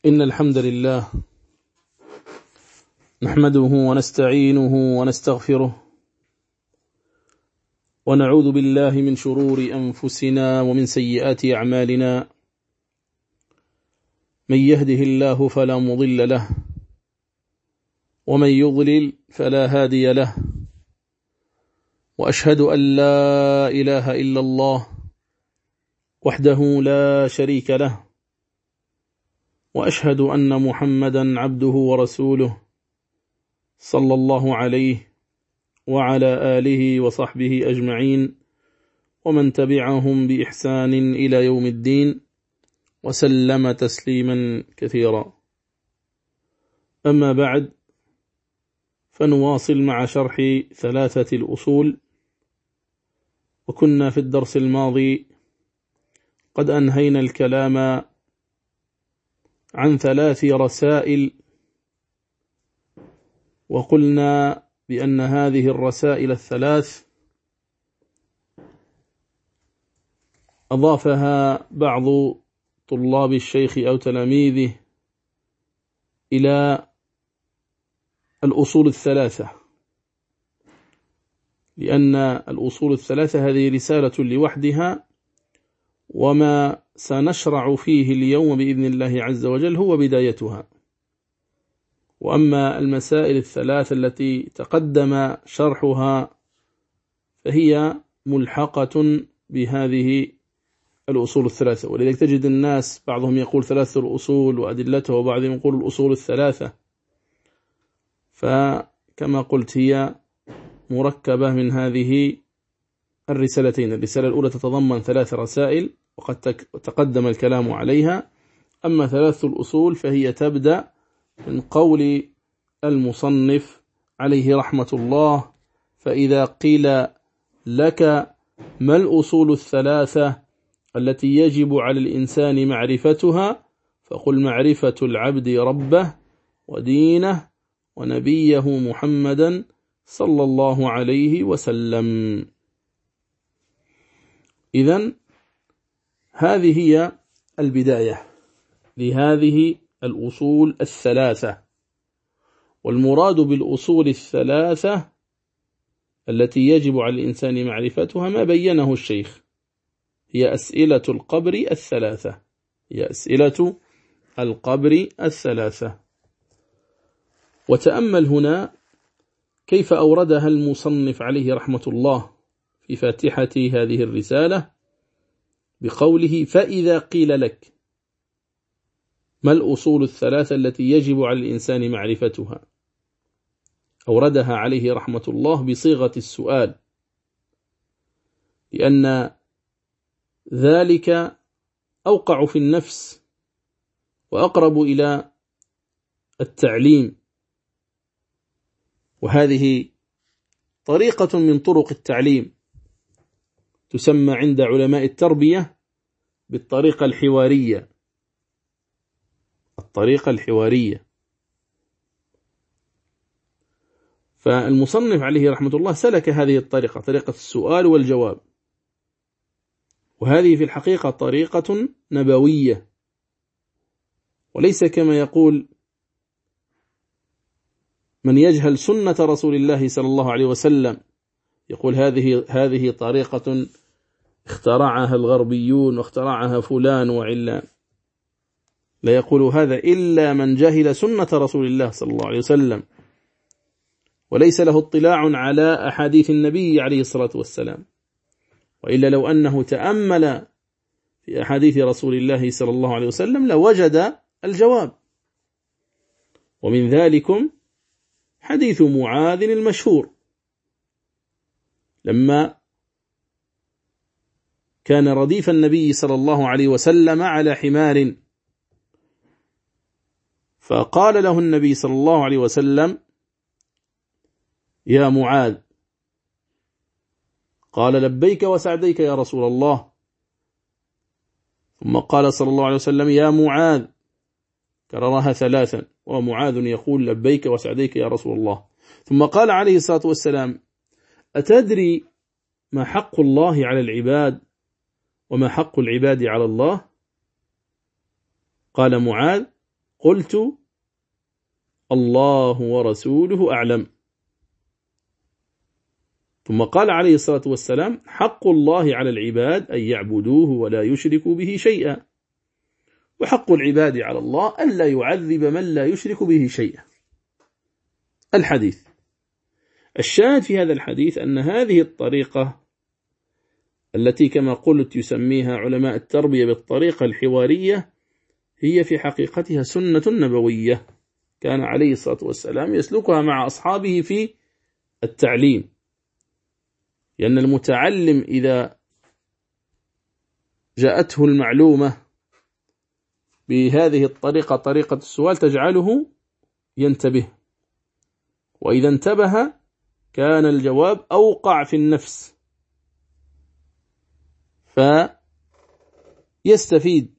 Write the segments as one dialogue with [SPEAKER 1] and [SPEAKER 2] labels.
[SPEAKER 1] إن الحمد لله نحمده ونستعينه ونستغفره ونعوذ بالله من شرور أنفسنا ومن سيئات أعمالنا. من يهده الله فلا مضل له ومن يضلل فلا هادي له، وأشهد أن لا إله إلا الله وحده لا شريك له، وأشهد أن محمدا عبده ورسوله صلى الله عليه وعلى آله وصحبه أجمعين ومن تبعهم بإحسان إلى يوم الدين وسلم تسليما كثيرا. أما بعد، فنواصل مع شرح ثلاثة الأصول. وكنا في الدرس الماضي قد أنهينا الكلام عن 3 رسائل، وقلنا بأن هذه الرسائل 3 أضافها بعض طلاب الشيخ أو تلاميذه إلى الأصول 3، لأن الأصول 3 هذه رسالة لوحدها، وما سنشرع فيه اليوم بإذن الله عز وجل هو بدايتها. وأما المسائل 3 التي تقدم شرحها فهي ملحقة بهذه الأصول 3. ولذلك تجد الناس بعضهم يقول 3 الأصول وأدلتها، وبعضهم يقول الأصول 3. فكما قلت هي مركبة من هذه الرسالتين. الرسالة الأولى تتضمن 3 رسائل وقد تقدم الكلام عليها. أما 3 الأصول فهي تبدأ من قول المصنف عليه رحمة الله: فإذا قيل لك ما الأصول 3 التي يجب على الإنسان معرفتها، فقل معرفة العبد ربه ودينه ونبيه محمدا صلى الله عليه وسلم. إذن هذه هي البداية لهذه الأصول 3. والمراد بالأصول 3 التي يجب على الإنسان معرفتها ما بينه الشيخ، هي أسئلة القبر 3، هي أسئلة القبر 3. وتأمل هنا كيف أوردها المصنف عليه رحمة الله في فاتحة هذه الرسالة بقوله: فإذا قيل لك ما الأصول 3 التي يجب على الإنسان معرفتها. أوردها عليه رحمة الله بصيغة السؤال، لأن ذلك أوقع في النفس وأقرب إلى التعليم، وهذه طريقة من طرق التعليم تسمى عند علماء التربية بالطريقة الحوارية. الطريقة الحوارية. فالمصنف عليه رحمة الله سلك هذه الطريقة، طريقة السؤال والجواب، وهذه في الحقيقة طريقة نبوية، وليس كما يقول من يجهل سنة رسول الله صلى الله عليه وسلم يقول هذه طريقة اخترعها الغربيون واخترعها فلان وعلان. لا يقول هذا إلا من جهل سنة رسول الله صلى الله عليه وسلم وليس له اطلاع على أحاديث النبي عليه الصلاة والسلام، وإلا لو أنه تأمل في أحاديث رسول الله صلى الله عليه وسلم لوجد الجواب. ومن ذلكم حديث معاذ المشهور لما كان رديف النبي صلى الله عليه وسلم على حمار، فقال له النبي صلى الله عليه وسلم: يا معاذ. قال: لبيك وسعديك يا رسول الله. ثم قال صلى الله عليه وسلم: يا معاذ، كررها 3، ومعاذ يقول: لبيك وسعديك يا رسول الله. ثم قال عليه الصلاة والسلام: أتدري ما حق الله على العباد وما حق العباد على الله؟ قال معاذ: قلت الله ورسوله أعلم. ثم قال عليه الصلاة والسلام: حق الله على العباد أن يعبدوه ولا يشركوا به شيئا، وحق العباد على الله ألا يعذب من لا يشرك به شيئا. الحديث الشاهد في هذا الحديث أن هذه الطريقة التي كما قلت يسميها علماء التربية بالطريقة الحوارية هي في حقيقتها سنة نبوية كان عليه الصلاة والسلام يسلكها مع أصحابه في التعليم، لأن المتعلم إذا جاءته المعلومة بهذه الطريقة، طريقة السؤال، تجعله ينتبه، وإذا انتبه كان الجواب أوقع في النفس فيستفيد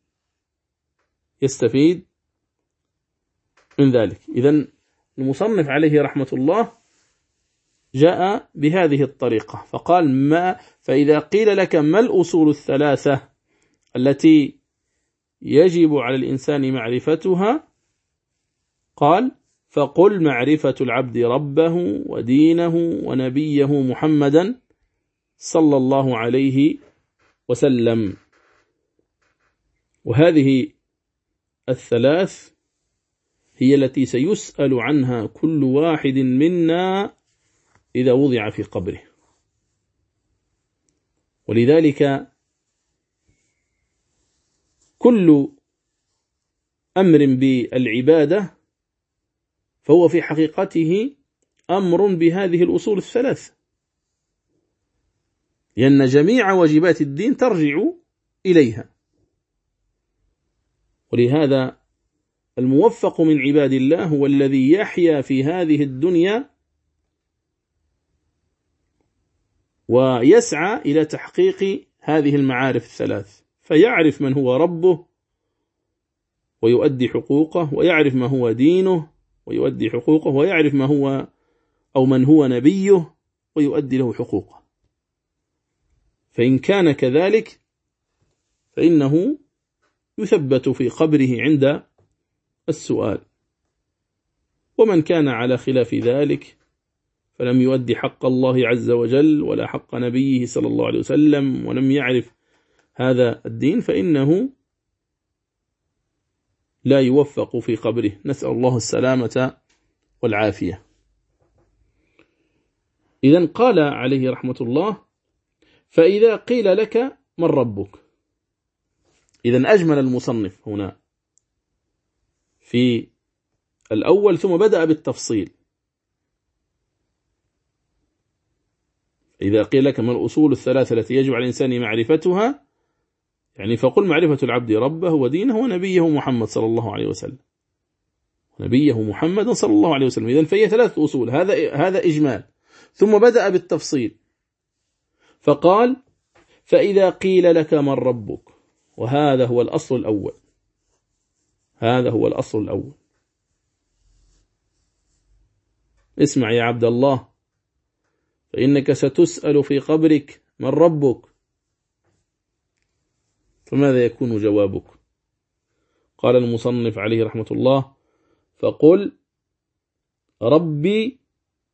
[SPEAKER 1] من ذلك. إذن المصنف عليه رحمة الله جاء بهذه الطريقة فقال: فإذا قيل لك ما الأصول الثلاثة التي يجب على الإنسان معرفتها؟ قال: فقل معرفة العبد ربه ودينه ونبيه محمدا صلى الله عليه وسلم. وهذه الثلاث هي التي سيسأل عنها كل واحد منا إذا وضع في قبره. ولذلك كل أمر بالعبادة فهو في حقيقته أمر بهذه الأصول الثلاث، لأن جميع واجبات الدين ترجع إليها. ولهذا الموفق من عباد الله هو الذي يحيا في هذه الدنيا ويسعى إلى تحقيق هذه المعارف الثلاث، فيعرف من هو ربه ويؤدي حقوقه، ويعرف ما هو دينه ويؤدي حقوقه، ويعرف ما هو أو من هو نبيه ويؤدي له حقوقه. فإن كان كذلك فإنه يثبت في قبره عند السؤال. ومن كان على خلاف ذلك فلم يؤدي حق الله عز وجل ولا حق نبيه صلى الله عليه وسلم ولم يعرف هذا الدين فإنه لا يوفق في قبره، نسأل الله السلامة والعافية. إذن قال عليه رحمة الله: فإذا قيل لك من ربك. إذن أجمل المصنف هنا في الأول ثم بدأ بالتفصيل. إذا قيل لك ما الأصول الثلاثة التي يجب على الإنسان معرفتها، يعني فقل معرفة العبد ربه ودينه ونبيه محمد صلى الله عليه وسلم، نبيه محمد صلى الله عليه وسلم. إذن فهي ثلاث أصول، هذا إجمال. ثم بدأ بالتفصيل فقال: فإذا قيل لك من ربك، وهذا هو الأصل الأول، هذا هو الأصل الأول. اسمع يا عبد الله، فإنك ستسأل في قبرك من ربك، فماذا يكون جوابك؟ قال المصنف عليه رحمة الله: فقل ربي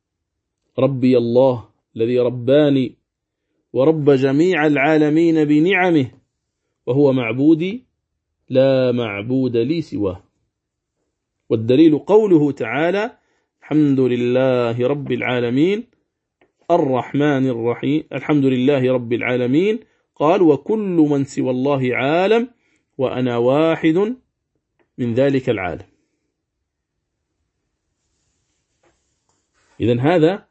[SPEAKER 1] الله الذي رباني ورب جميع العالمين بنعمه، وهو معبودي لا معبود لي سواه. والدليل قوله تعالى: الحمد لله رب العالمين الرحمن الرحيم، الحمد لله رب العالمين. قال: وكل من سوى الله عالم وأنا واحد من ذلك العالم. إذن هذا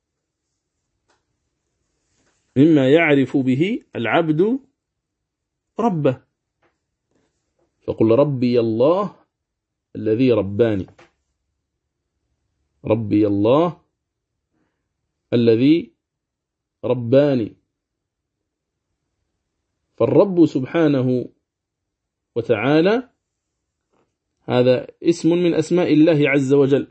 [SPEAKER 1] مما يعرف به العبد ربه. فقل ربي الله الذي رباني، ربي الله الذي رباني. فالرب سبحانه وتعالى هذا اسم من أسماء الله عز وجل،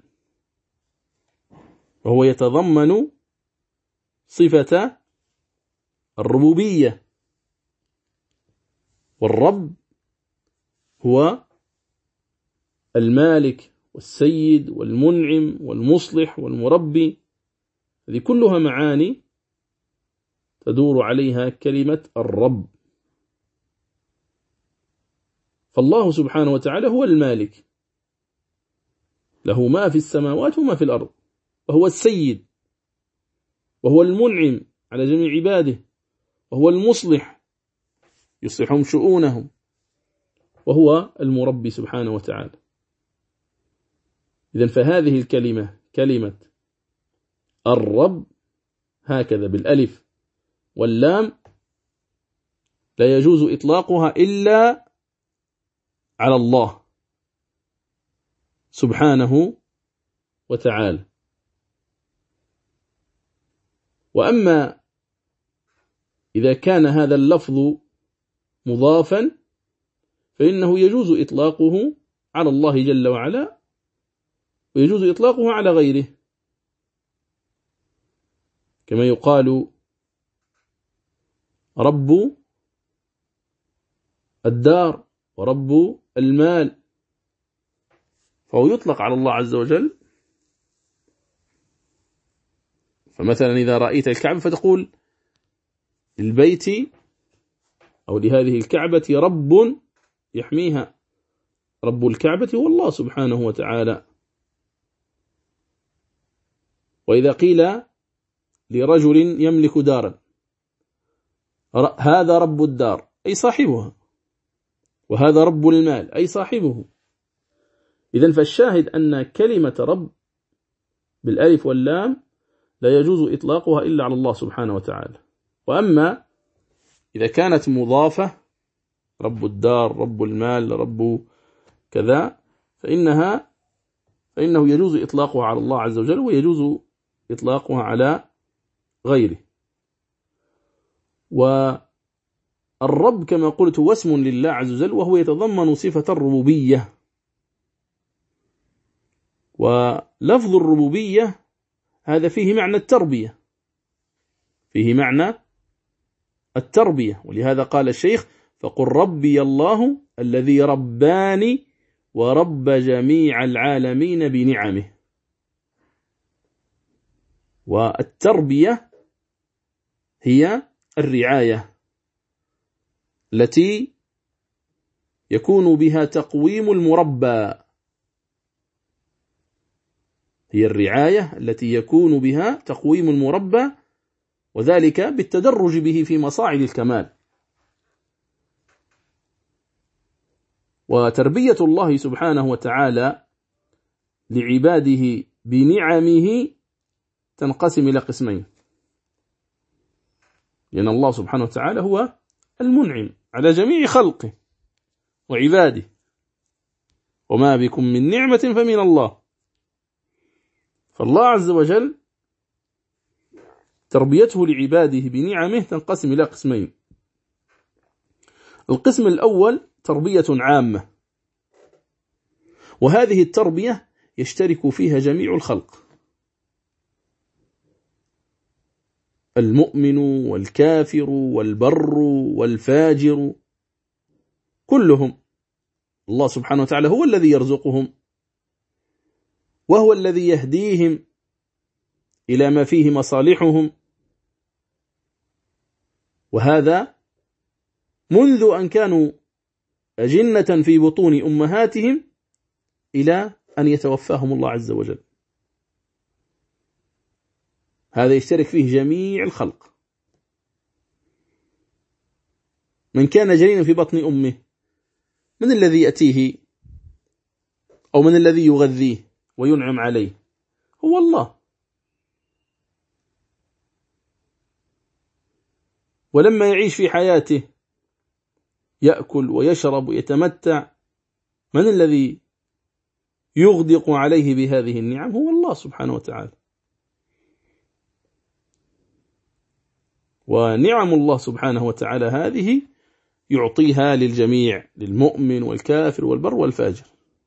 [SPEAKER 1] وهو يتضمن صفة الربوبية. والرب هو المالك والسيد والمنعم والمصلح والمربي، هذه كلها معاني تدور عليها كلمة الرب. فالله سبحانه وتعالى هو المالك، له ما في السماوات وما في الأرض، وهو السيد، وهو المنعم على جميع عباده، وهو المصلح يصلحهم شؤونهم، وهو المربي سبحانه وتعالى. إذن فهذه الكلمة كلمة الرب هكذا بالألف واللام لا يجوز إطلاقها إلا على الله سبحانه وتعالى. وأما إذا كان هذا اللفظ مضافا فإنه يجوز إطلاقه على الله جل وعلا، ويجوز إطلاقه على غيره، كما يقال رب الدار ورب المال، فهو يطلق على الله عز وجل. فمثلا إذا رأيت الكعبة فتقول للبيت أو لهذه الكعبة رب يحميها، رب الكعبة هو الله سبحانه وتعالى. وإذا قيل لرجل يملك دارا هذا رب الدار أي صاحبها، وهذا رب المال أي صاحبه. إذن فالشاهد أن كلمة رب بالألف واللام لا يجوز إطلاقها إلا على الله سبحانه وتعالى. وأما إذا كانت مضافة رب الدار رب المال رب كذا فإنه يجوز إطلاقها على الله عز وجل، ويجوز إطلاقها على غيره. والرب كما قلت هو اسم لله عز وجل، وهو يتضمن صفة الربوبية. ولفظ الربوبية هذا فيه معنى التربية، فيه معنى التربية. ولهذا قال الشيخ فقل ربي الله الذي رباني ورب جميع العالمين بنعمه. والتربية هي الرعاية التي يكون بها تقويم المربى، هي الرعاية التي يكون بها تقويم المربى، وذلك بالتدرج به في مصاعد الكمال. وتربية الله سبحانه وتعالى لعباده بنعمه تنقسم إلى قسمين، لأن الله سبحانه وتعالى هو المنعم على جميع خلقه وعباده، وما بكم من نعمة فمن الله. فالله عز وجل تربيته لعباده بنعمه تنقسم إلى قسمين. القسم الأول تربية عامة، وهذه التربية يشترك فيها جميع الخلق، المؤمن والكافر والبر والفاجر كلهم الله سبحانه وتعالى هو الذي يرزقهم، وهو الذي يهديهم إلى ما فيه مصالحهم. وهذا منذ أن كانوا أجنة في بطون أمهاتهم إلى أن يتوفاهم الله عز وجل. هذا يشترك فيه جميع الخلق، من كان جنينا في بطن أمه من الذي يأتيه أو من الذي يغذيه وينعم عليه؟ هو الله. ولما يعيش في حياته يأكل ويشرب ويتمتع، من الذي يغدق عليه بهذه النعم؟ هو الله سبحانه وتعالى. ونعم الله سبحانه وتعالى هذه يعطيها للجميع، للمؤمن والكافر والبر والفاجر.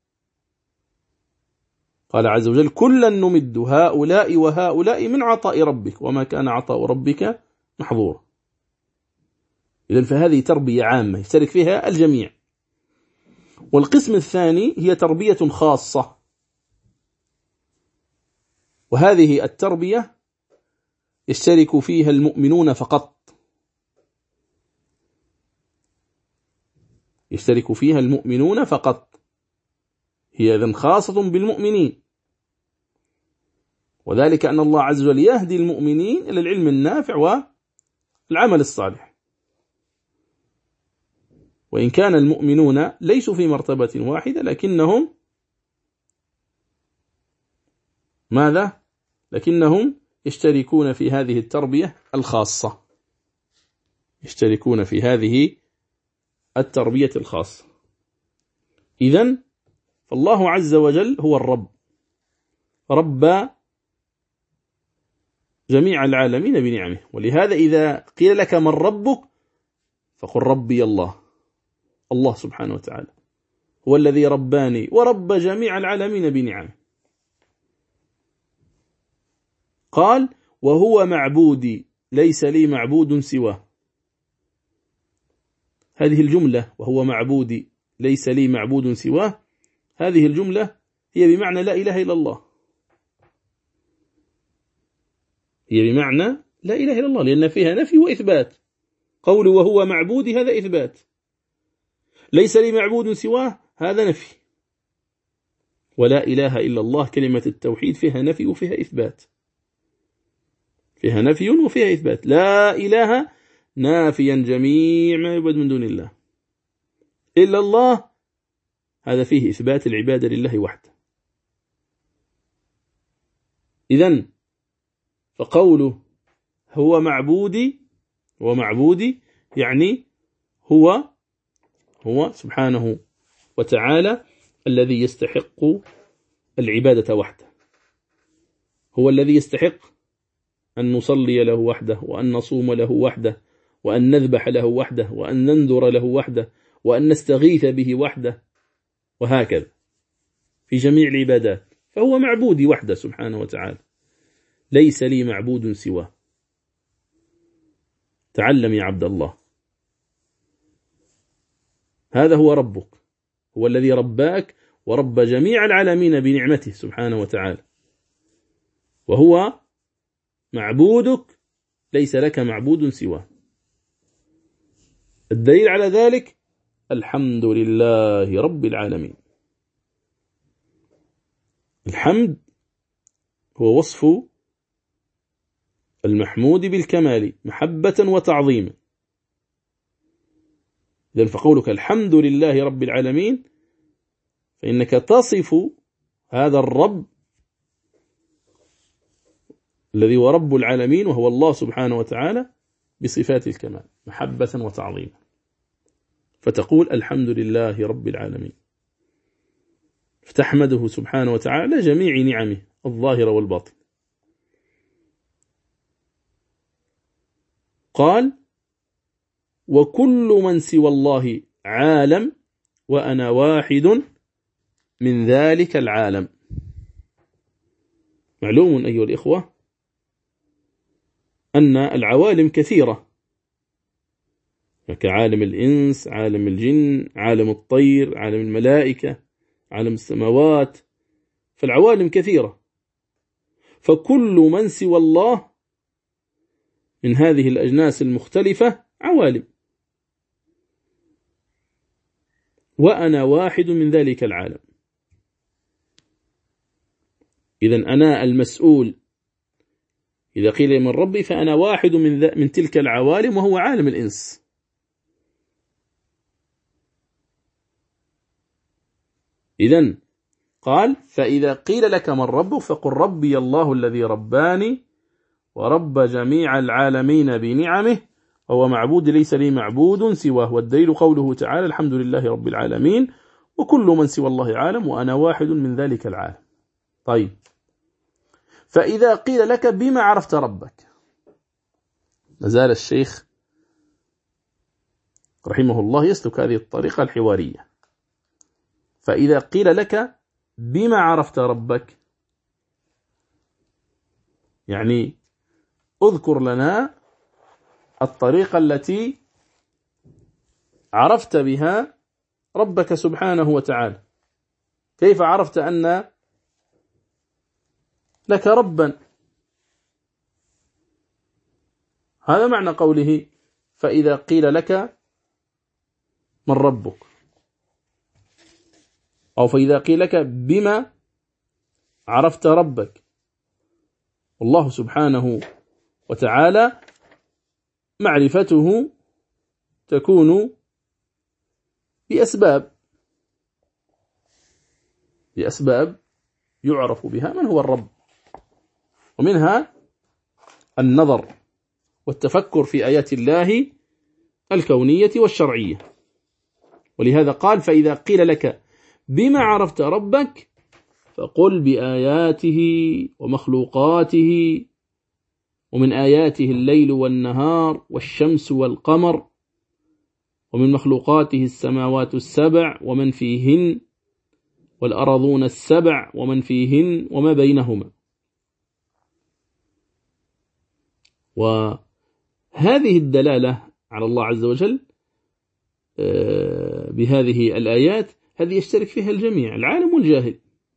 [SPEAKER 1] قال عز وجل كلا نمد هؤلاء وهؤلاء من عطاء ربك وما كان عطاء ربك محظورا. إذن فهذه تربية عامة يشترك فيها الجميع. والقسم الثاني هي تربية خاصة، وهذه التربية يشترك فيها المؤمنون فقط، يشترك فيها المؤمنون فقط، هي إذن خاصة بالمؤمنين، وذلك أن الله عز وجل يهدي المؤمنين إلى العلم النافع والعمل الصالح. وإن كان المؤمنون ليسوا في مرتبة واحدة، لكنهم ماذا؟ لكنهم يشتركون في هذه التربية الخاصة، يشتركون في هذه التربية الخاصة. إذن فالله عز وجل هو الرب، رب جميع العالمين بنعمه. ولهذا إذا قيل لك من ربك فقل ربي الله، الله سبحانه وتعالى هو الذي رباني ورب جميع العالمين بنعمه. قال وهو معبودي ليس لي معبود سواه. هذه الجملة وهو معبودي ليس لي معبود سواه، هذه الجملة هي بمعنى لا إله إلا الله، هي بمعنى لا إله إلا الله، لأن فيها نفي وإثبات. قول وهو معبودي هذا إثبات، ليس لي معبود سواه هذا نفي. ولا إله إلا الله كلمة التوحيد فيها نفي وفيها إثبات، فيها نفي وفيها إثبات. لا إله نافيا جميع ما يعبد من دون الله، إلا الله هذا فيه إثبات العبادة لله وحده. إذن فقوله هو معبودي يعني هو سبحانه وتعالى الذي يستحق العبادة وحده، هو الذي يستحق أن نصلي له وحده، وأن نصوم له وحده، وأن نذبح له وحده، وأن ننذر له وحده، وأن نستغيث به وحده، وهكذا في جميع العبادات. فهو معبودي وحده سبحانه وتعالى، ليس لي معبود سواه. تعلم يا عبد الله، هذا هو ربك، هو الذي رباك ورب جميع العالمين بنعمته سبحانه وتعالى، وهو معبودك ليس لك معبود سواه. الدليل على ذلك الحمد لله رب العالمين. الحمد هو وصف المحمود بالكمال محبة وتعظيما. إذن فقولك الحمد لله رب العالمين فإنك تصف هذا الرب الذي هو رب العالمين وهو الله سبحانه وتعالى بصفات الكمال محبة وتعظيما، فتقول الحمد لله رب العالمين، فتحمده سبحانه وتعالى جميع نعمه الظاهرة والباطن. قال وكل من سوى الله عالم وأنا واحد من ذلك العالم. معلوم أيها الإخوة أن العوالم كثيرة، كعالم الإنس، عالم الجن، عالم الطير، عالم الملائكة، عالم السماوات، فالعوالم كثيرة. فكل من سوى الله من هذه الأجناس المختلفة عوالم، وأنا واحد من ذلك العالم. إذن أنا المسؤول، إذا قيل من ربي فأنا واحد من تلك العوالم وهو عالم الإنس. إذن قال فإذا قيل لك من ربك فقل ربي الله الذي رباني ورب جميع العالمين بنعمه وهو معبود ليس لي معبود سواه. والدليل قوله تعالى الحمد لله رب العالمين وكل من سوى الله عالم وأنا واحد من ذلك العالم. طيب، فإذا قيل لك بما عرفت ربك، لازال الشيخ رحمه الله يسلك هذه الطريقة الحوارية. فإذا قيل لك بما عرفت ربك، يعني اذكر لنا الطريقة التي عرفت بها ربك سبحانه وتعالى؟ كيف عرفت أن لك ربا؟ هذا معنى قوله فإذا قيل لك من ربك، أو فإذا قيل لك بما عرفت ربك. والله سبحانه وتعالى معرفته تكون بأسباب يعرف بها من هو الرب، ومنها النظر والتفكر في آيات الله الكونية والشرعية. ولهذا قال فإذا قيل لك بما عرفت ربك فقل بآياته ومخلوقاته، ومن آياته الليل والنهار والشمس والقمر، ومن مخلوقاته السماوات السبع ومن فيهن والأرضون السبع ومن فيهن وما بينهما. وهذه الدلالة على الله عز وجل بهذه الآيات هذه يشترك فيها الجميع، العالم والجاهل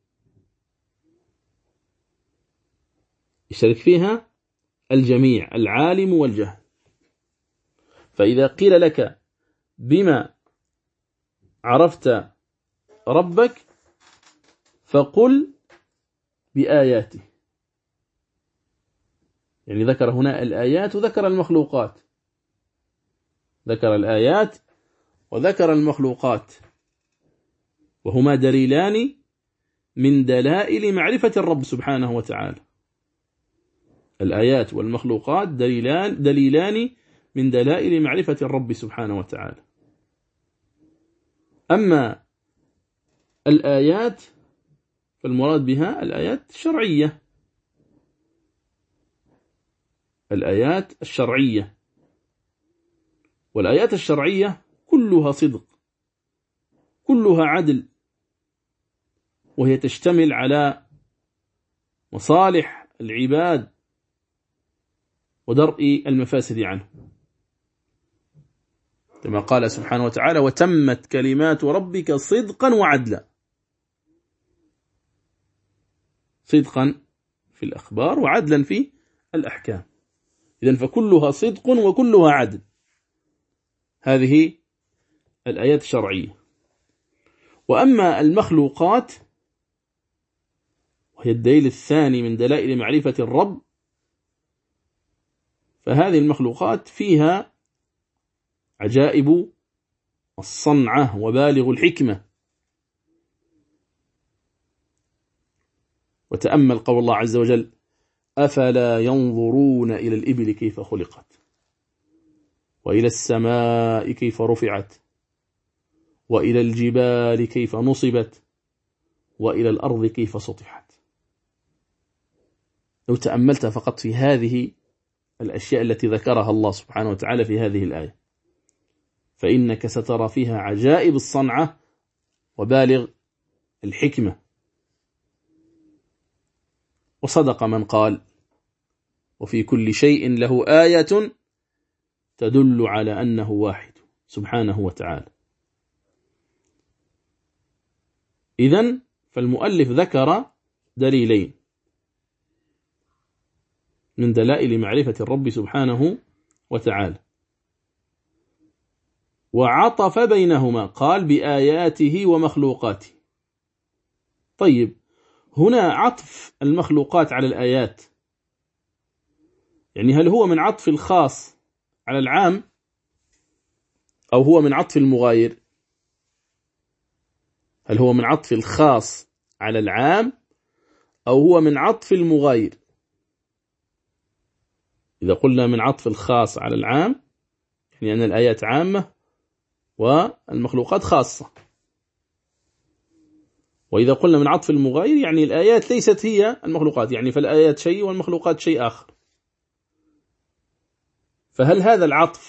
[SPEAKER 1] يشترك فيها الجميع، العالم والجاهل. فإذا قيل لك بما عرفت ربك فقل بآياته، يعني ذكر هنا الآيات وذكر المخلوقات، ذكر الآيات وذكر المخلوقات، وهما دليلان من دلائل معرفة الرب سبحانه وتعالى. الآيات والمخلوقات دليلان من دلائل معرفة الرب سبحانه وتعالى. أما الآيات فالمراد بها الآيات الشرعية، الآيات الشرعية، والآيات الشرعية كلها صدق، كلها عدل، وهي تشتمل على مصالح العباد ودرء المفاسد عنه، كما قال سبحانه وتعالى وتمت كلمات ربك صدقا وعدلا، صدقا في الأخبار وعدلا في الأحكام. إذن فكلها صدق وكلها عدل، هذه الآيات الشرعية. وأما المخلوقات وهي الدليل الثاني من دلائل معرفة الرب، فهذه المخلوقات فيها عجائب الصنعة وبالغ الحكمة. وتأمل قول الله عز وجل أفلا ينظرون إلى الإبل كيف خلقت وإلى السماء كيف رفعت وإلى الجبال كيف نصبت وإلى الأرض كيف سطحت. لو تأملت فقط في هذه الأشياء التي ذكرها الله سبحانه وتعالى في هذه الآية فإنك سترى فيها عجائب الصنعة وبالغ الحكمة. وصدق من قال وفي كل شيء له آية تدل على أنه واحد سبحانه وتعالى. إذن فالمؤلف ذكر دليلين من دلائل معرفة الرب سبحانه وتعالى، وعطف بينهما قال بآياته ومخلوقاته. طيب هنا عطف المخلوقات على الآيات، يعني هل هو من عطف الخاص على العام أو هو من عطف المغاير؟ هل هو من عطف الخاص على العام أو هو من عطف المغاير؟ إذا قلنا من عطف الخاص على العام يعني أن الآيات عامة والمخلوقات خاصة، وإذا قلنا من عطف المغاير يعني الآيات ليست هي المخلوقات، يعني فالآيات شيء والمخلوقات شيء آخر. فهل هذا العطف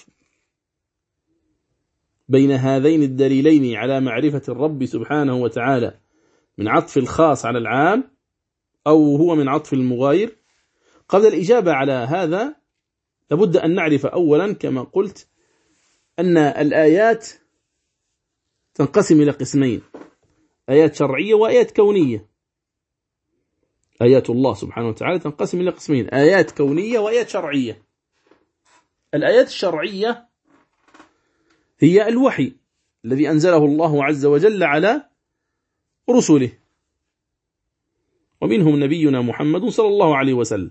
[SPEAKER 1] بين هذين الدليلين على معرفة الرب سبحانه وتعالى من عطف الخاص على العام أو هو من عطف المغاير؟ قبل الإجابة على هذا لابد أن نعرف أولا كما قلت أن الآيات تنقسم إلى قسمين: آيات شرعية وآيات كونية. آيات الله سبحانه وتعالى تنقسم إلى قسمين: آيات كونية وآيات شرعية. الآيات الشرعية هي الوحي الذي أنزله الله عز وجل على رسله، ومنهم نبينا محمد صلى الله عليه وسلم.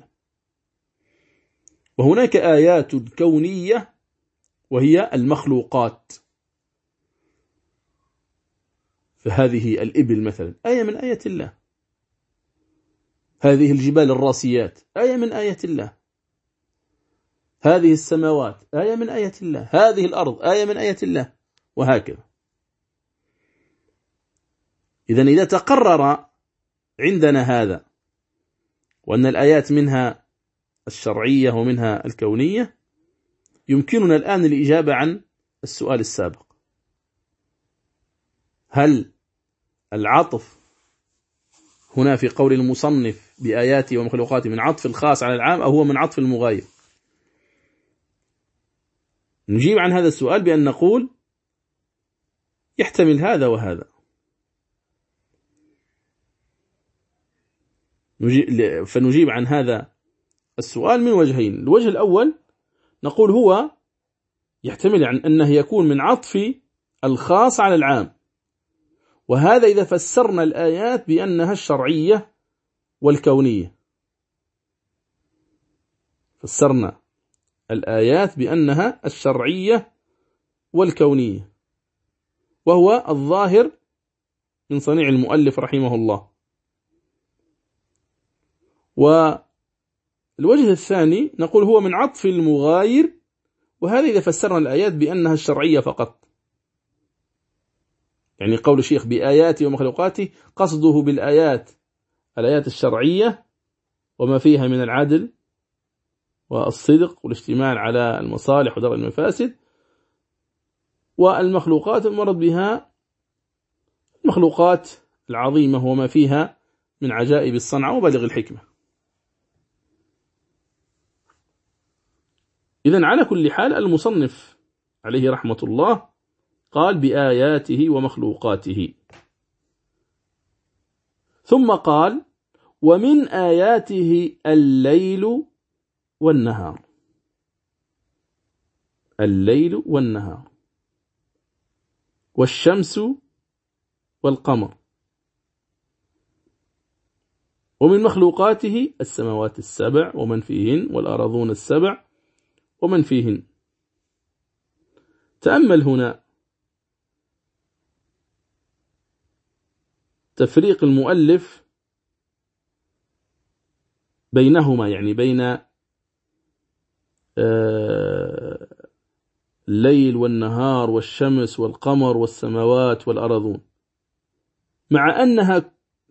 [SPEAKER 1] وهناك آيات كونية وهي المخلوقات، فهذه الإبل مثلا آية من آيات الله، هذه الجبال الراسيات آية من آيات الله، هذه السماوات آية من آيات الله، هذه الأرض آية من آيات الله، وهكذا. إذن إذا تقرر عندنا هذا، وأن الآيات منها الشرعية ومنها الكونية، يمكننا الآن الإجابة عن السؤال السابق: هل العطف هنا في قول المصنف بآياته ومخلوقاته من عطف الخاص على العام، أو هو من عطف المغاير؟ نجيب عن هذا السؤال بأن نقول يحتمل هذا وهذا. فنجيب عن هذا السؤال من وجهين: الوجه الأول نقول هو يحتمل عن أنه يكون من عطف الخاص على العام، وهذا إذا فسرنا الآيات بأنها الشرعية والكونية. فسرنا الآيات بأنها الشرعية والكونية، وهو الظاهر من صنيع المؤلف رحمه الله. والوجه الثاني نقول هو من عطف المغاير، وهذا إذا فسرنا الآيات بأنها الشرعية فقط. يعني قول الشيخ بآياته ومخلوقاته قصده بالآيات الآيات الشرعية وما فيها من العدل والصدق والاشتمال على المصالح ودرء المفاسد، والمخلوقات المراد بها المخلوقات العظيمة وما فيها من عجائب الصنعة وبالغ الحكمة. إذن على كل حال المصنف عليه رحمة الله قال بآياته ومخلوقاته، ثم قال ومن آياته الليل والنهار. الليل والنهار، والشمس والقمر. ومن مخلوقاته السماوات السبع ومن فيهن، والأرضون السبع ومن فيهن. تأمل هنا تفريق المؤلف بينهما، يعني بين الليل والنهار والشمس والقمر والسماوات والأرضون، مع أنها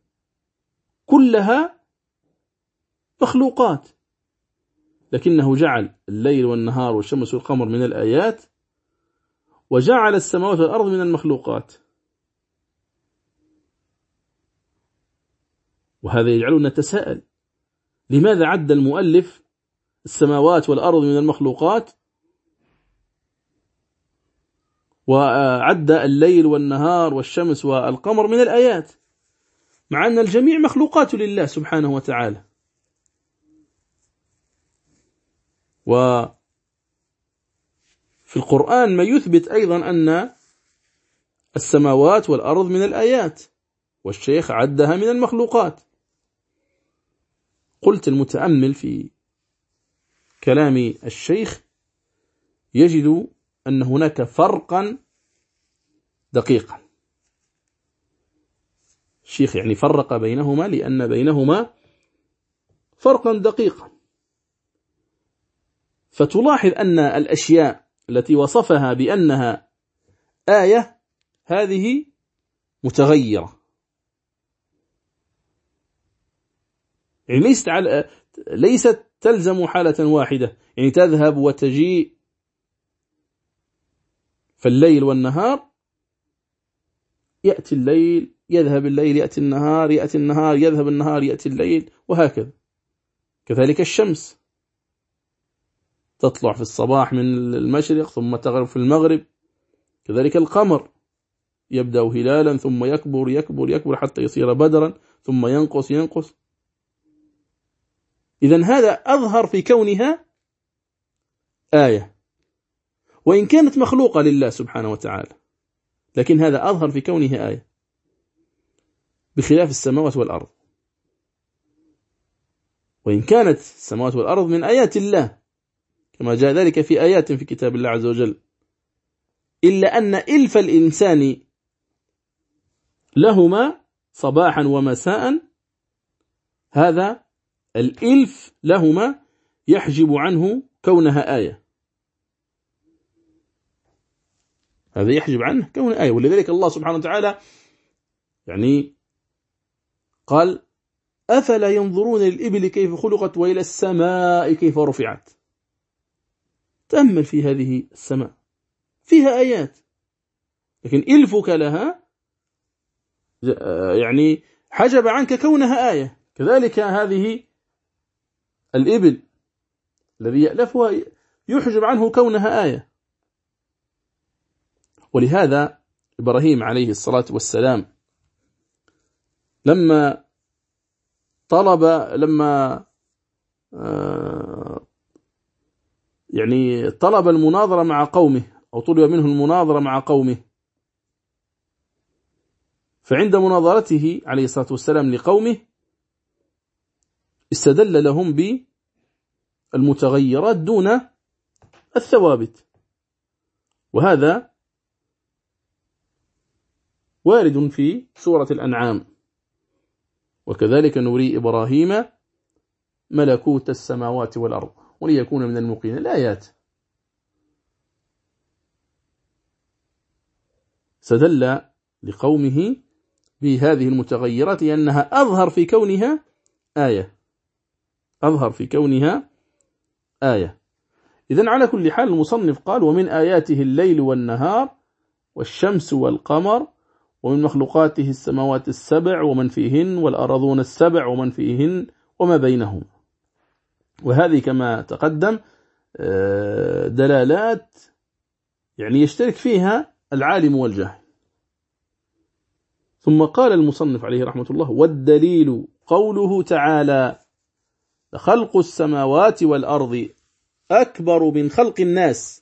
[SPEAKER 1] كلها مخلوقات، لكنه جعل الليل والنهار والشمس والقمر من الآيات، وجعل السماوات والأرض من المخلوقات. وهذا يجعلنا نتساءل: لماذا عد المؤلف السماوات والأرض من المخلوقات، وعد الليل والنهار والشمس والقمر من الآيات، مع أن الجميع مخلوقات لله سبحانه وتعالى؟ وفي القرآن ما يثبت أيضا أن السماوات والأرض من الآيات، والشيخ عدها من المخلوقات. قلت المتأمل في كلام الشيخ يجد أن هناك فرقا دقيقا. الشيخ يعني فرق بينهما لأن بينهما فرقا دقيقا. فتلاحظ أن الأشياء التي وصفها بأنها آية هذه متغيرة، يعني ليست تلزم حالة واحدة، يعني تذهب وتجيء. فالليل والنهار يأتي الليل يذهب الليل، يأتي النهار يأتي النهار يذهب النهار يأتي الليل، وهكذا. كذلك الشمس تطلع في الصباح من المشرق ثم تغرب في المغرب، كذلك القمر يبدأ هلالا ثم يكبر يكبر يكبر حتى يصير بدرا ثم ينقص ينقص. إذن هذا أظهر في كونها آية، وإن كانت مخلوقة لله سبحانه وتعالى، لكن هذا أظهر في كونها آية، بخلاف السماوات والأرض. وإن كانت السماوات والأرض من آيات الله كما جاء ذلك في آيات في كتاب الله عز وجل، إلا أن إلف الإنسان لهما صباحا ومساء، هذا الإلف لهما يحجب عنه كونها آية، هذا يحجب عنه كونها آية. ولذلك الله سبحانه وتعالى يعني قال أفلا ينظرون للإبل كيف خلقت وإلى السماء كيف رفعت. تأمل في هذه السماء فيها آيات، لكن إلفك لها يعني حجب عنك كونها آية. كذلك هذه الإبل الذي يألفها يحجب عنه كونها آية. ولهذا إبراهيم عليه الصلاة والسلام لما طلب يعني طلب المناظرة مع قومه، أو طلب منه المناظرة مع قومه، فعند مناظرته عليه الصلاة والسلام لقومه استدل لهم بالمتغيرات دون الثوابت، وهذا وارد في سورة الأنعام: وكذلك نري إبراهيم ملكوت السماوات والأرض وليكون من الموقنين. الآيات استدل لقومه بهذه المتغيرات لأنها أظهر في كونها آية، أظهر في كونها آية. إذن على كل حال المصنف قال: ومن آياته الليل والنهار والشمس والقمر ومن مخلوقاته السماوات السبع ومن فيهن والأرضون السبع ومن فيهن وما بينهم. وهذه كما تقدم دلالات يعني يشترك فيها العالم والجاهل. ثم قال المصنف عليه رحمة الله: والدليل قوله تعالى: خلق السماوات والأرض أكبر من خلق الناس.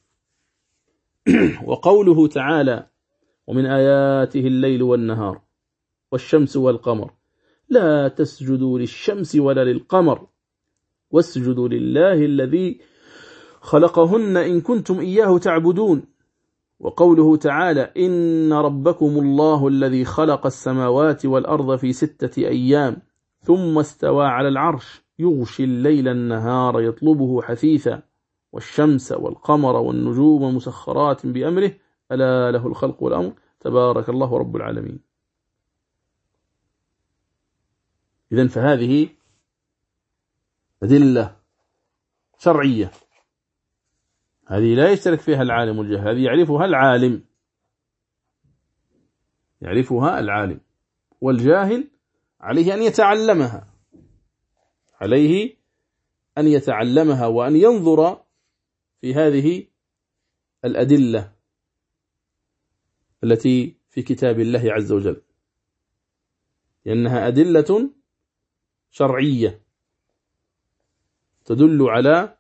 [SPEAKER 1] وقوله تعالى: ومن آياته الليل والنهار والشمس والقمر لا تسجدوا للشمس ولا للقمر واسجدوا لله الذي خلقهن إن كنتم إياه تعبدون. وقوله تعالى: إن ربكم الله الذي خلق السماوات والأرض في 6 أيام ثم استوى على العرش يغشي الليل النهار يطلبه حثيثا والشمس والقمر والنجوم مسخرات بأمره ألا له الخلق والأمر تبارك الله رب العالمين. إذن فهذه أدلة شرعية، هذه لا يشترك فيها العالم والجاهل، هذه يعرفها العالم، يعرفها العالم، والجاهل عليه أن يتعلمها، عليه أن يتعلمها وأن ينظر في هذه الأدلة التي في كتاب الله عز وجل، لأنها أدلة شرعية تدل على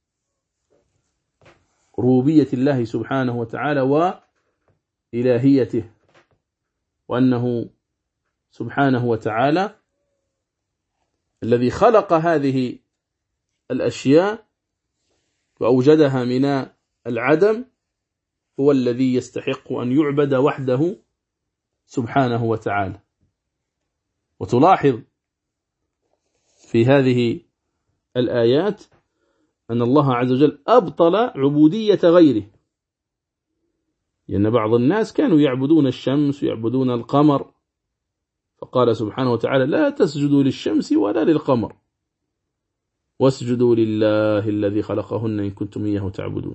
[SPEAKER 1] ربوبية الله سبحانه وتعالى وإلهيته، وأنه سبحانه وتعالى الذي خلق هذه الأشياء وأوجدها من العدم هو الذي يستحق أن يعبد وحده سبحانه وتعالى. وتلاحظ في هذه الآيات أن الله عز وجل أبطل عبودية غيره، لأن بعض الناس كانوا يعبدون الشمس ويعبدون القمر، فقال سبحانه وتعالى: لا تسجدوا للشمس ولا للقمر واسجدوا لله الذي خلقهن إن كنتم إياه تعبدون.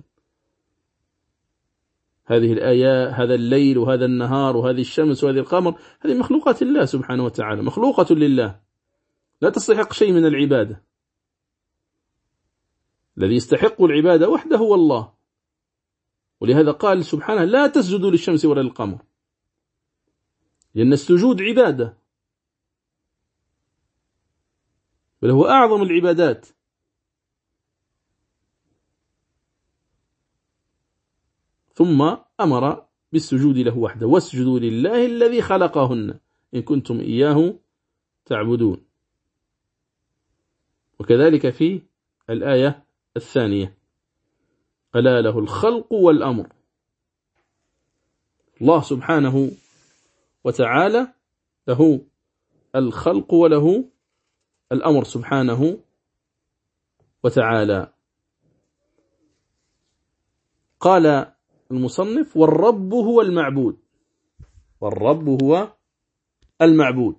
[SPEAKER 1] هذه الآيات، هذا الليل وهذا النهار وهذه الشمس وهذه القمر، هذه مخلوقات الله سبحانه وتعالى، مخلوقة لله لا تستحق شيء من العبادة. الذي يستحق العبادة وحده هو الله، ولهذا قال سبحانه: لا تسجدوا للشمس ولا للقمر. لأن السجود عبادة، بل هو أعظم العبادات. ثم أمر بالسجود له وحده، واسجدوا لله الذي خلقهن إن كنتم إياه تعبدون. وكذلك في الآية الثانية: ألا له الخلق والأمر. الله سبحانه وتعالى له الخلق وله الأمر سبحانه وتعالى. قال المصنف: والرب هو المعبود. والرب هو المعبود.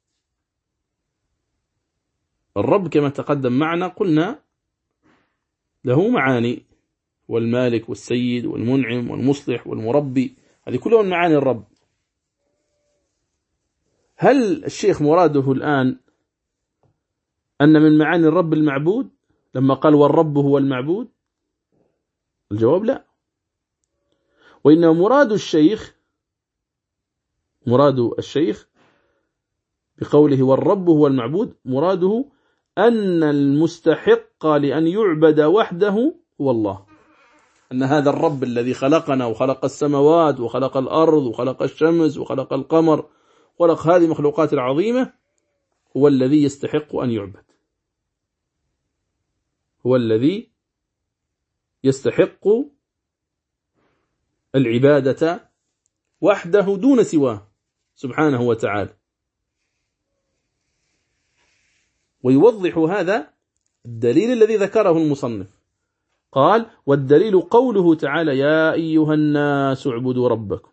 [SPEAKER 1] الرب كما تقدم معنا قلنا له معاني: والمالك والسيد والمنعم والمصلح والمربي، هذه كلها من معاني الرب. هل الشيخ مراده الآن أن من معاني الرب المعبود لما قال والرب هو المعبود؟ الجواب لا، وإنما مراد الشيخ بقوله والرب هو المعبود، مراده أن المستحق لأن يعبد وحده هو الله، أن هذا الرب الذي خلقنا وخلق السماوات وخلق الأرض وخلق الشمس وخلق القمر وخلق هذه المخلوقات العظيمة هو الذي يستحق أن يعبد، هو الذي يستحق العبادة وحده دون سواه سبحانه وتعالى. ويوضح هذا الدليل الذي ذكره المصنف، قال: والدليل قوله تعالى: يا أيها الناس اعبدوا ربكم.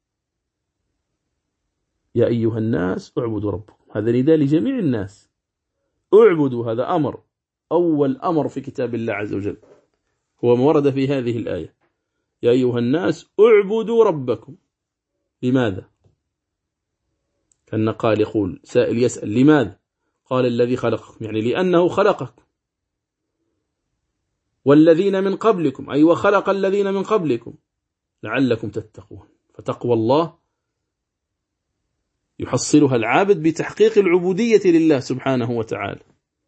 [SPEAKER 1] يا أيها الناس اعبدوا ربكم، هذا نداء لجميع الناس. اعبدوا هذا أمر، أول أمر في كتاب الله عز وجل هو ما ورد في هذه الآية: يا أيها الناس اعبدوا ربكم. لماذا؟ كان قال يقول سائل يسأل لماذا؟ قال: الذي خلقكم، يعني لأنه خلقكم. والذين من قبلكم، أي وخلق الذين من قبلكم لعلكم تتقون. فتقوى الله يحصلها العابد بتحقيق العبودية لله سبحانه وتعالى.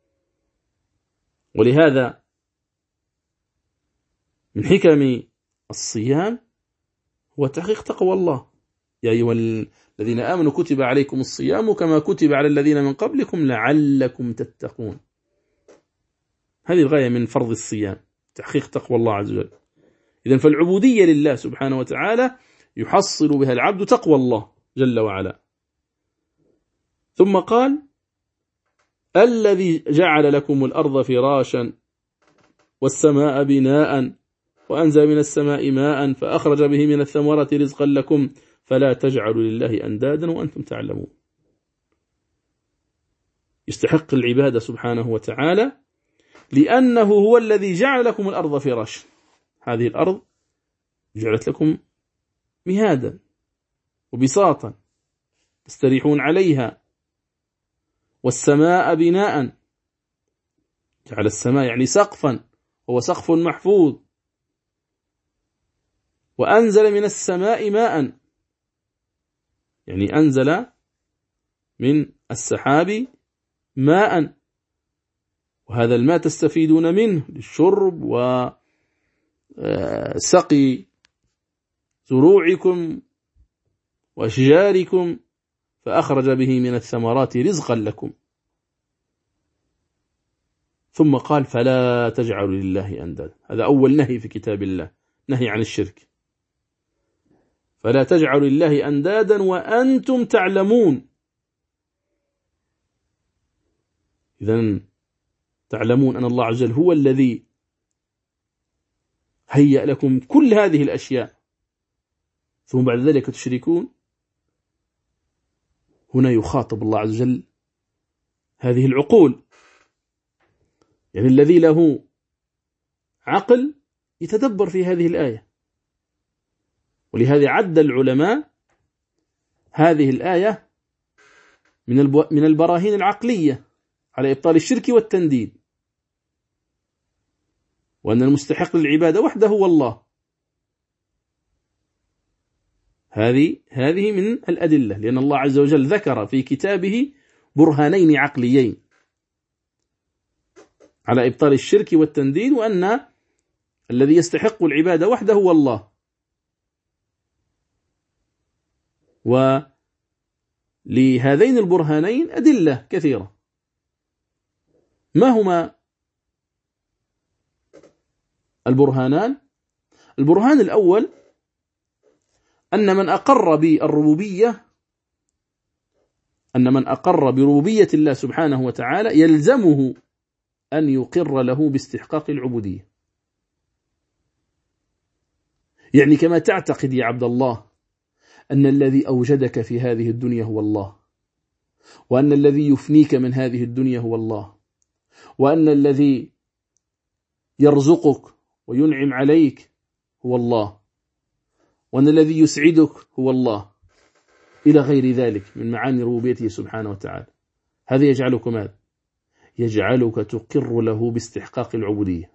[SPEAKER 1] ولهذا من حكم الصيام هو تحقيق تقوى الله: يا أيها الذين آمنوا كتب عليكم الصيام كما كتب على الذين من قبلكم لعلكم تتقون. هذه الغاية من فرض الصيام، تحقيق تقوى الله عز وجل. إذن فالعبودية لله سبحانه وتعالى يحصل بها العبد تقوى الله جل وعلا. ثم قال: الذي جعل لكم الأرض فراشا والسماء بناء وأنزل من السماء ماء فأخرج به من الثمرات رزقا لكم فلا تجعلوا لله أندادا وأنتم تعلمون. يستحق العبادة سبحانه وتعالى لأنه هو الذي جعل لكم الأرض فراشا. هذه الأرض جعلت لكم مهادا وبساطا تستريحون عليها. والسماء بناء، جعل السماء يعني سقفا، هو سقف محفوظ. وأنزل من السماء ماء، يعني أنزل من السحاب ماء، وهذا الماء تستفيدون منه للشرب وسقي زروعكم وأشجاركم، فأخرج به من الثمرات رزقا لكم. ثم قال: فلا تجعلوا لله أندادا. هذا أول نهي في كتاب الله، نهي عن الشرك. فلا تجعلوا لله أندادا وأنتم تعلمون. إذن تعلمون أن الله عز وجل هو الذي هيأ لكم كل هذه الأشياء، ثم بعد ذلك تشركون. هنا يخاطب الله عز وجل هذه العقول، يعني الذي له عقل يتدبر في هذه الآية. ولهذا عد العلماء هذه الآية من البراهين العقلية على إبطال الشرك والتنديد، وأن المستحق للعبادة وحده هو الله. هذه من الأدلة، لأن الله عز وجل ذكر في كتابه برهانين عقليين على إبطال الشرك والتنديد، وأن الذي يستحق العبادة وحده هو الله. ولهذين البرهانين أدلة كثيرة. ما هما البرهانان؟ البرهان الأول أن من أقر بالربوبية، أن من أقر بربوبية الله سبحانه وتعالى يلزمه أن يقر له باستحقاق العبودية. يعني كما تعتقد يا عبد الله أن الذي أوجدك في هذه الدنيا هو الله، وأن الذي يفنيك من هذه الدنيا هو الله، وأن الذي يرزقك وينعم عليك هو الله، وأن الذي يسعدك هو الله، إلى غير ذلك من معاني ربوبيته سبحانه وتعالى. هذا يجعلك ماذا؟ يجعلك تقر له باستحقاق العبودية.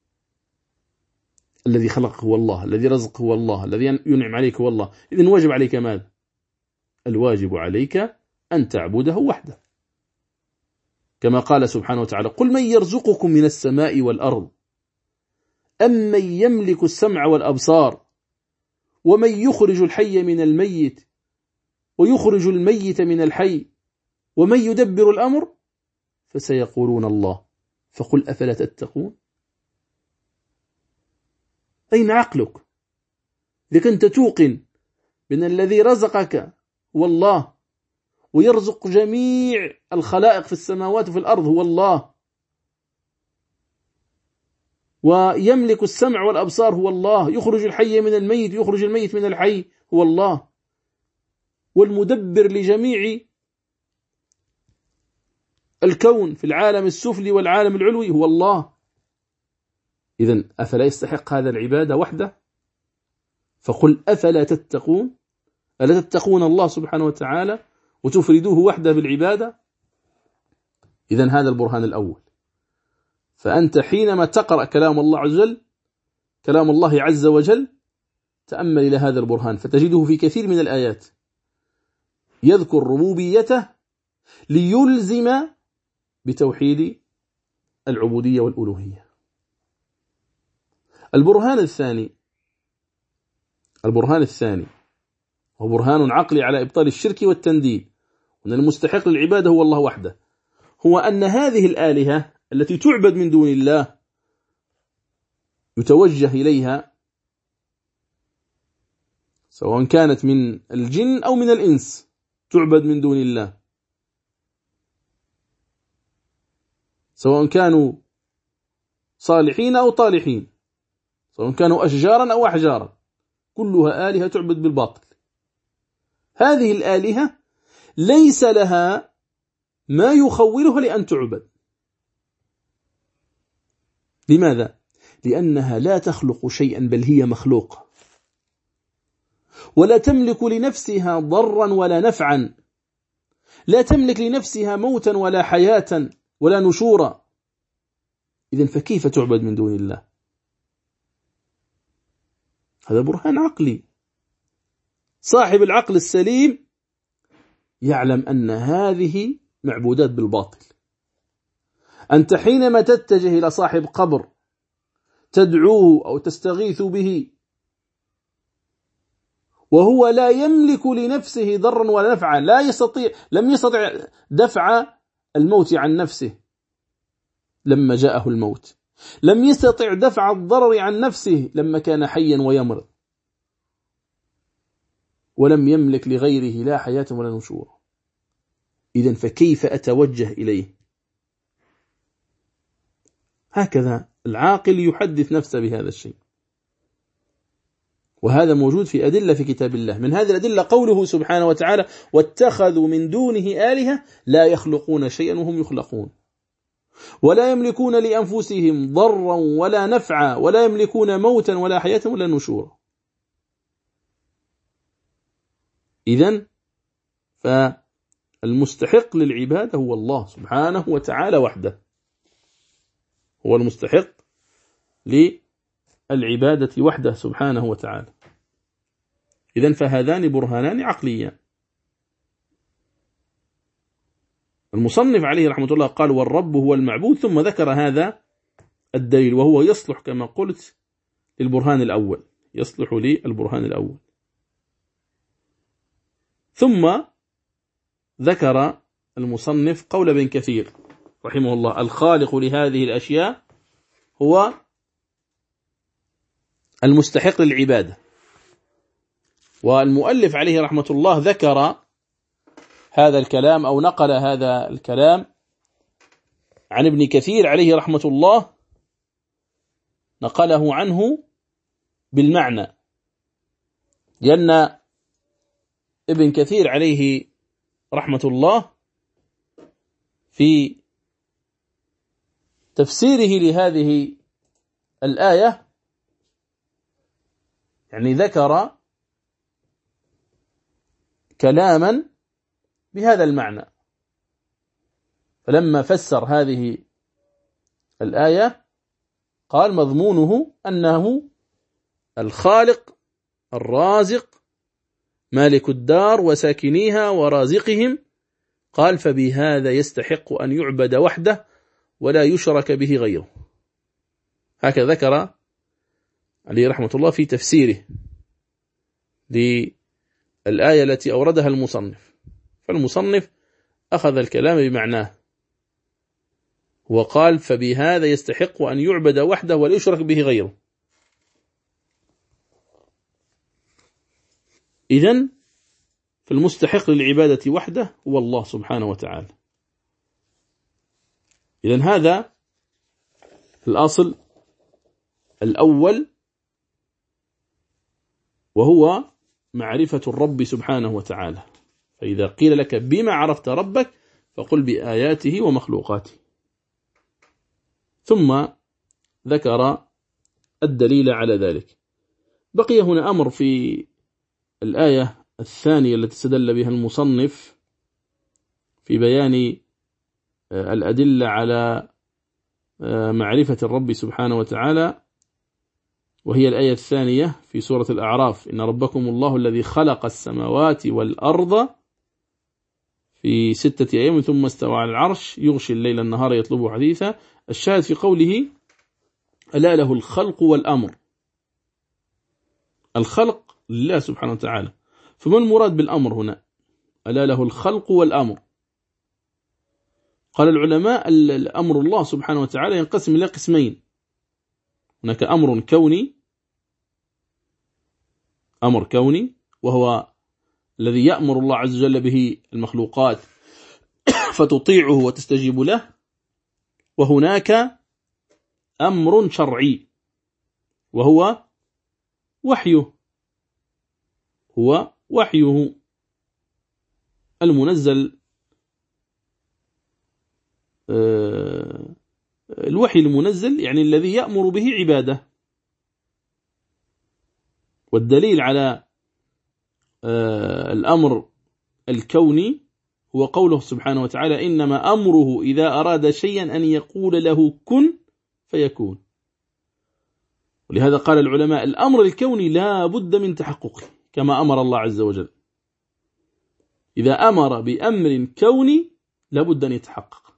[SPEAKER 1] الذي خلقك هو الله، الذي رزقك هو الله، الذي ينعم عليك هو الله. إذن واجب عليك ماذا؟ الواجب عليك أن تعبده وحده، كما قال سبحانه وتعالى: قل من يرزقكم من السماء والأرض أمن يملك السمع والأبصار ومن يخرج الحي من الميت ويخرج الميت من الحي ومن يدبر الأمر فسيقولون الله فقل أفلا تتقون. أين عقلك إذا كنت توقن بأن الذي رزقك هو الله، ويرزق جميع الخلائق في السماوات وفي الأرض هو الله، ويملك السمع والأبصار هو الله، يخرج الحي من الميت يخرج الميت من الحي هو الله، والمدبر لجميع الكون في العالم السفلي والعالم العلوي هو الله. إذن أفلا يستحق هذا العبادة وحده؟ فقل أفلا تتقون، ألا تتقون الله سبحانه وتعالى وتفردوه وحده بالعبادة؟ إذن هذا البرهان الأول. فأنت حينما تقرأ كلام الله عز وجل، كلام الله عز وجل، تأمل إلى هذا البرهان فتجده في كثير من الآيات يذكر ربوبيته ليلزم بتوحيد العبودية والألوهية. البرهان الثاني هو برهان عقلي على إبطال الشرك والتنديد، وأن المستحق للعبادة هو الله وحده. هو أن هذه الآلهة التي تعبد من دون الله يتوجه إليها، سواء كانت من الجن أو من الإنس، تعبد من دون الله، سواء كانوا صالحين أو طالحين، سواء كانوا أشجارا أو أحجارا، كلها آلهة تعبد بالباطل. هذه الآلهة ليس لها ما يخولها لأن تعبد. لماذا؟ لأنها لا تخلق شيئا بل هي مخلوقة، ولا تملك لنفسها ضرا ولا نفعا، لا تملك لنفسها موتا ولا حياة ولا نشورا. إذن فكيف تعبد من دون الله؟ هذا برهان عقلي. صاحب العقل السليم يعلم أن هذه معبودات بالباطل. أنت حينما تتجه إلى صاحب قبر تدعوه أو تستغيث به وهو لا يملك لنفسه ضرا ولا نفعا، لم يستطع دفع الموت عن نفسه لما جاءه الموت، لم يستطع دفع الضرر عن نفسه لما كان حيا ويمرض، ولم يملك لغيره لا حياة ولا نشور. إذن فكيف أتوجه إليه؟ هكذا العاقل يحدث نفسه بهذا الشيء، وهذا موجود في أدلة في كتاب الله. من هذه الأدلة قوله سبحانه وتعالى: واتخذوا من دونه آلهة لا يخلقون شيئا وهم يخلقون ولا يملكون لأنفسهم ضرا ولا نفعا ولا يملكون موتا ولا حياة ولا نشورا. إذن فالمستحق للعبادة هو الله سبحانه وتعالى وحده، هو المستحق للعبادة وحده سبحانه وتعالى. إذن فهذان برهانان عقليان. المصنف عليه رحمة الله قال والرب هو المعبود، ثم ذكر هذا الدليل، وهو يصلح كما قلت للبرهان الأول، يصلح للبرهان الأول. ثم ذكر المصنف قول ابن كثير رحمه الله: الخالق لهذه الأشياء هو المستحق للعبادة. والمؤلف عليه رحمة الله ذكر هذا الكلام أو نقل هذا الكلام عن ابن كثير عليه رحمة الله، نقله عنه بالمعنى، لأن ابن كثير عليه رحمة الله في تفسيره لهذه الآية يعني ذكر كلاما بهذا المعنى، فلما فسر هذه الآية قال مضمونه أنه الخالق الرازق مالك الدار وساكنيها ورازقهم، قال فبهذا يستحق أن يعبد وحده ولا يشرك به غيره. هكذا ذكر عليه رحمة الله في تفسيره للآية التي أوردها المصنف. فالمصنف أخذ الكلام بمعناه وقال فبهذا يستحق أن يعبد وحده ولا يشرك به غيره. إذن فالمستحق للعبادة وحده هو الله سبحانه وتعالى. إذن هذا الأصل الأول، وهو معرفة الرب سبحانه وتعالى. فإذا قيل لك بما عرفت ربك فقل بآياته ومخلوقاته. ثم ذكر الدليل على ذلك. بقي هنا أمر في الآية الثانية التي استدل بها المصنف في بيان الأدلة على معرفة الرب سبحانه وتعالى، وهي الآية الثانية في سورة الأعراف: إن ربكم الله الذي خلق السماوات والأرض في 6 أيام ثم استوى على العرش يغشي الليل النهار يطلبه حديثا. الشاهد في قوله ألا له الخلق والأمر، الخلق لله سبحانه وتعالى، فما المراد بالأمر هنا؟ ألا له الخلق والأمر. قال العلماء الأمر الله سبحانه وتعالى ينقسم إلى قسمين: هناك أمر كوني، أمر كوني وهو الذي يأمر الله عز وجل به المخلوقات فتطيعه وتستجيب له، وهناك أمر شرعي وهو وحيه، هو وحيه المنزل، الوحي المنزل يعني الذي يأمر به عباده. والدليل على الأمر الكوني هو قوله سبحانه وتعالى: إنما أمره إذا أراد شيئا أن يقول له كن فيكون. ولهذا قال العلماء الأمر الكوني لا بد من تحققه كما أمر الله عز وجل. إذا أمر بأمر كوني لا بد أن يتحقق.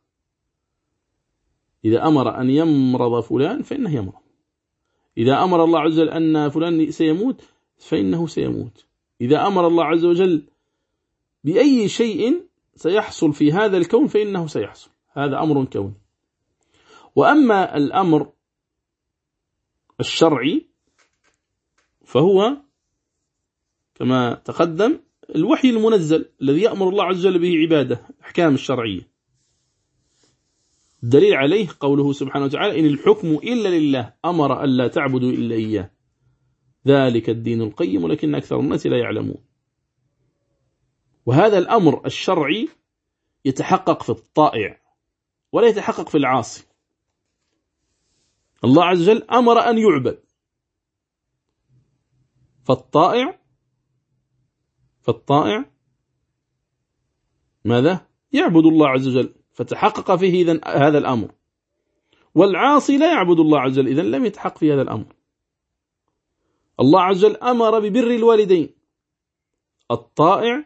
[SPEAKER 1] إذا أمر أن يمرض فلان فإنه يمرض، إذا أمر الله عز وجل أن فلان سيموت فإنه سيموت، إذا أمر الله عز وجل بأي شيء سيحصل في هذا الكون فإنه سيحصل، هذا أمر كوني. وأما الأمر الشرعي فهو كما تقدم الوحي المنزل الذي يأمر الله عز وجل به عباده، أحكام الشرعية. الدليل عليه قوله سبحانه وتعالى: إن الحكم إلا لله أمر ألا تعبدوا إلا إياه ذلك الدين القيم ولكن أكثر الناس لا يعلمون. وهذا الأمر الشرعي يتحقق في الطائع ولا يتحقق في العاصي. الله عز وجل أمر أن يعبد، فالطائع ماذا؟ يعبد الله عز وجل، فتحقق فيه إذن هذا الأمر. والعاصي لا يعبد الله عز وجل، إذن لم يتحقق في هذا الأمر. الله عز وجل أمر ببر الوالدين الطائع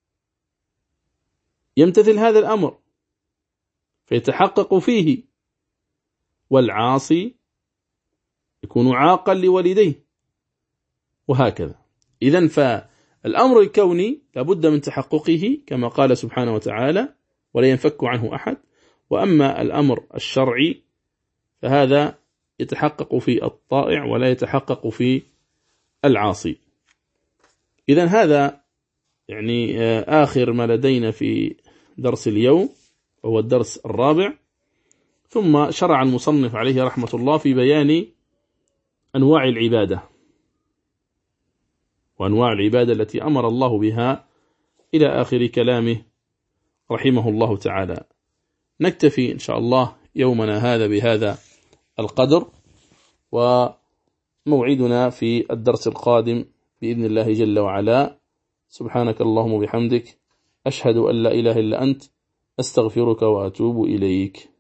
[SPEAKER 1] يمتثل هذا الأمر فيتحقق فيه، والعاصي يكون عاقا لوالديه، وهكذا. إذن فالأمر الكوني لابد من تحققه كما قال سبحانه وتعالى ولا ينفك عنه أحد، وأما الأمر الشرعي فهذا يتحقق في الطائع ولا يتحقق في العاصي. إذن هذا يعني آخر ما لدينا في درس اليوم، وهو الدرس الرابع. ثم شرع المصنف عليه رحمة الله في بيان أنواع العبادة وأنواع العبادة التي أمر الله بها إلى آخر كلامه رحمه الله تعالى. نكتفي إن شاء الله يومنا هذا بهذا القدر، وموعدنا في الدرس القادم بإذن الله جل وعلا. سبحانك اللهم وبحمدك، أشهد أن لا إله إلا أنت، أستغفرك وأتوب إليك.